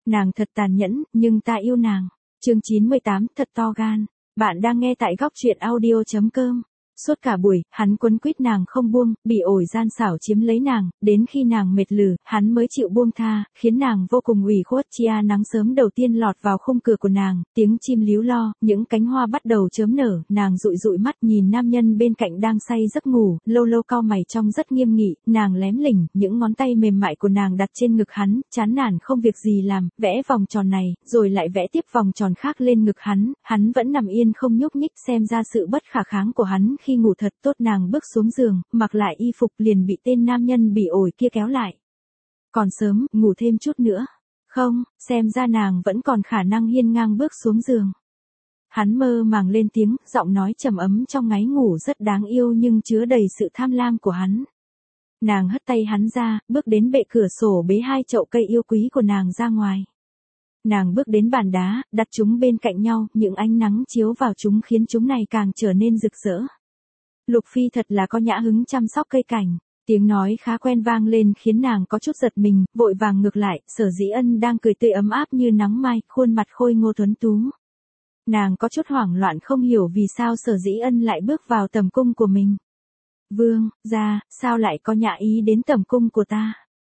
Nàng thật tàn nhẫn, nhưng ta yêu nàng. Chương 98, thật to gan. Bạn đang nghe tại góc truyện audio.com. Suốt cả buổi, hắn quấn quýt nàng không buông, bị ổi gian xảo chiếm lấy nàng, đến khi nàng mệt lử, hắn mới chịu buông tha, khiến nàng vô cùng ủy khuất. Chia nắng sớm đầu tiên lọt vào khung cửa của nàng, tiếng chim líu lo, những cánh hoa bắt đầu chớm nở, nàng dụi dụi mắt nhìn nam nhân bên cạnh đang say giấc ngủ, lâu lâu cau mày trông rất nghiêm nghị, nàng lém lỉnh, những ngón tay mềm mại của nàng đặt trên ngực hắn, chán nản không việc gì làm, vẽ vòng tròn này, rồi lại vẽ tiếp vòng tròn khác lên ngực hắn vẫn nằm yên không nhúc nhích, xem ra sự bất khả kháng của hắn khi ngủ thật tốt. Nàng bước xuống giường, mặc lại y phục liền bị tên nam nhân bị ổi kia kéo lại. Còn sớm, ngủ thêm chút nữa. Không, xem ra nàng vẫn còn khả năng hiên ngang bước xuống giường. Hắn mơ màng lên tiếng, giọng nói trầm ấm trong ngáy ngủ rất đáng yêu nhưng chứa đầy sự tham lam của hắn. Nàng hất tay hắn ra, bước đến bệ cửa sổ bế hai chậu cây yêu quý của nàng ra ngoài. Nàng bước đến bàn đá, đặt chúng bên cạnh nhau, những ánh nắng chiếu vào chúng khiến chúng này càng trở nên rực rỡ. Lục Phi thật là có nhã hứng chăm sóc cây cảnh. Tiếng nói khá quen vang lên khiến nàng có chút giật mình, vội vàng ngược lại, Sở Dĩ Ân đang cười tươi ấm áp như nắng mai, khuôn mặt khôi ngô tuấn tú. Nàng có chút hoảng loạn không hiểu vì sao Sở Dĩ Ân lại bước vào tầm cung của mình. Vương, gia, sao lại có nhã ý đến tầm cung của ta?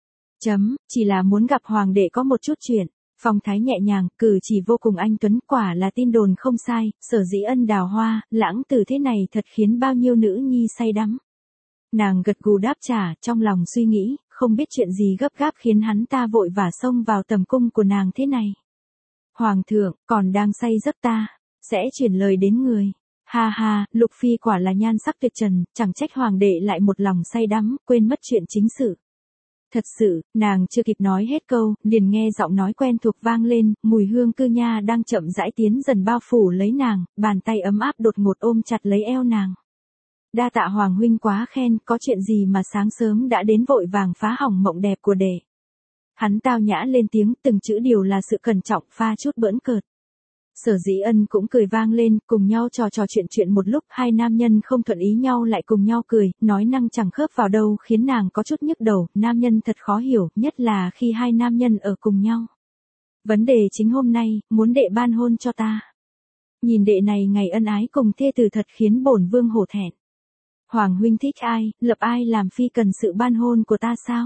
Chỉ là muốn gặp hoàng đệ có một chút chuyện. Phong thái nhẹ nhàng, cử chỉ vô cùng anh tuấn, quả là tin đồn không sai, Sở Dĩ Ân đào hoa, lãng tử thế này thật khiến bao nhiêu nữ nhi say đắm. Nàng gật gù đáp trả, trong lòng suy nghĩ, không biết chuyện gì gấp gáp khiến hắn ta vội vã xông vào tầm cung của nàng thế này. Hoàng thượng, còn đang say giấc ta, sẽ chuyển lời đến người. Ha ha, Lục Phi quả là nhan sắc tuyệt trần, chẳng trách hoàng đệ lại một lòng say đắm, quên mất chuyện chính sự. Thật sự, nàng chưa kịp nói hết câu, liền nghe giọng nói quen thuộc vang lên, mùi hương cư nha đang chậm rãi tiến dần bao phủ lấy nàng, bàn tay ấm áp đột ngột ôm chặt lấy eo nàng. Đa tạ hoàng huynh quá khen, có chuyện gì mà sáng sớm đã đến vội vàng phá hỏng mộng đẹp của đệ. Hắn tao nhã lên tiếng, từng chữ đều là sự cẩn trọng pha chút bỡn cợt. Sở Dĩ Ân cũng cười vang lên, cùng nhau trò chuyện một lúc, hai nam nhân không thuận ý nhau lại cùng nhau cười, nói năng chẳng khớp vào đâu khiến nàng có chút nhức đầu, nam nhân thật khó hiểu, nhất là khi hai nam nhân ở cùng nhau. Vấn đề chính hôm nay, muốn đệ ban hôn cho ta. Nhìn đệ này ngày ân ái cùng thê tử thật khiến bổn vương hổ thẹn. Hoàng huynh thích ai, lập ai làm phi cần sự ban hôn của ta sao?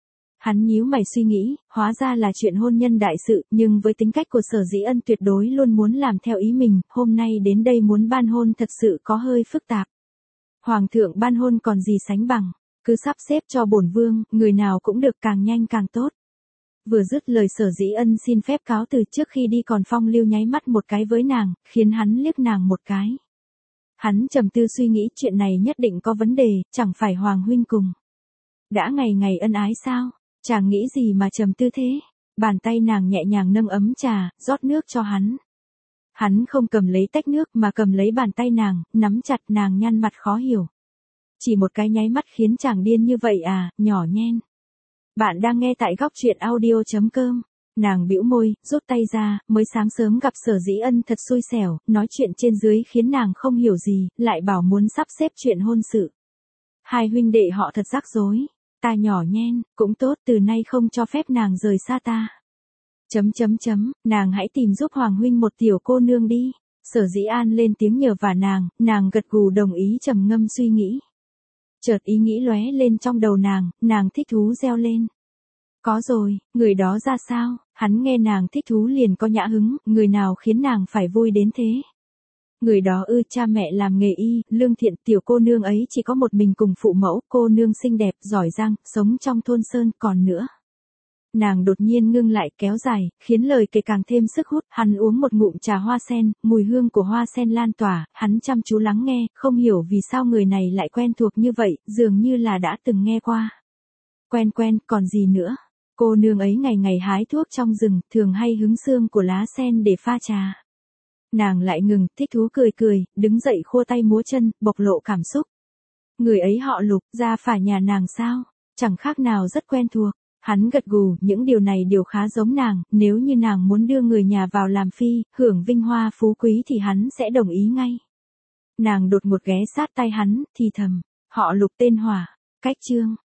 Hắn nhíu mày suy nghĩ, hóa ra là chuyện hôn nhân đại sự, nhưng với tính cách của Sở Dĩ Ân tuyệt đối luôn muốn làm theo ý mình, hôm nay đến đây muốn ban hôn thật sự có hơi phức tạp. Hoàng thượng ban hôn còn gì sánh bằng, cứ sắp xếp cho bổn vương, người nào cũng được càng nhanh càng tốt. Vừa dứt lời Sở Dĩ Ân xin phép cáo từ trước khi đi còn phong lưu nháy mắt một cái với nàng, khiến hắn liếc nàng một cái. Hắn trầm tư suy nghĩ chuyện này nhất định có vấn đề, chẳng phải Hoàng huynh cùng. Đã ngày ngày ân ái sao? Chàng nghĩ gì mà trầm tư thế? Bàn tay nàng nhẹ nhàng nâng ấm trà, rót nước cho hắn. Hắn không cầm lấy tách nước mà cầm lấy bàn tay nàng, nắm chặt nàng nhăn mặt khó hiểu. Chỉ một cái nháy mắt khiến chàng điên như vậy à, nhỏ nhen. Bạn đang nghe tại góc truyện audio.com. Nàng bĩu môi, rút tay ra, mới sáng sớm gặp Sở Dĩ Ân thật xui xẻo, nói chuyện trên dưới khiến nàng không hiểu gì, lại bảo muốn sắp xếp chuyện hôn sự. Hai huynh đệ họ thật rắc rối. Ta nhỏ nhen, cũng tốt, từ nay không cho phép nàng rời xa ta. Nàng hãy tìm giúp Hoàng huynh một tiểu cô nương đi. Sở Dĩ An lên tiếng nhờ vả nàng gật gù đồng ý trầm ngâm suy nghĩ. Chợt ý nghĩ lóe lên trong đầu nàng thích thú reo lên. Có rồi, người đó ra sao? Hắn nghe nàng thích thú liền có nhã hứng, người nào khiến nàng phải vui đến thế? Người đó cha mẹ làm nghề y, lương thiện, tiểu cô nương ấy chỉ có một mình cùng phụ mẫu, cô nương xinh đẹp, giỏi giang, sống trong thôn sơn, còn nữa. Nàng đột nhiên ngưng lại kéo dài, khiến lời kể càng thêm sức hút, hắn uống một ngụm trà hoa sen, mùi hương của hoa sen lan tỏa, hắn chăm chú lắng nghe, không hiểu vì sao người này lại quen thuộc như vậy, dường như là đã từng nghe qua. Quen, còn gì nữa? Cô nương ấy ngày ngày hái thuốc trong rừng, thường hay hứng xương của lá sen để pha trà. Nàng lại ngừng, thích thú cười, đứng dậy khua tay múa chân, bộc lộ cảm xúc. Người ấy họ Lục, ra phải nhà nàng sao? Chẳng khác nào rất quen thuộc. Hắn gật gù, những điều này đều khá giống nàng, nếu như nàng muốn đưa người nhà vào làm phi, hưởng vinh hoa phú quý thì hắn sẽ đồng ý ngay. Nàng đột ngột ghé sát tay hắn, thì thầm, họ Lục tên Hỏa, cách Trương,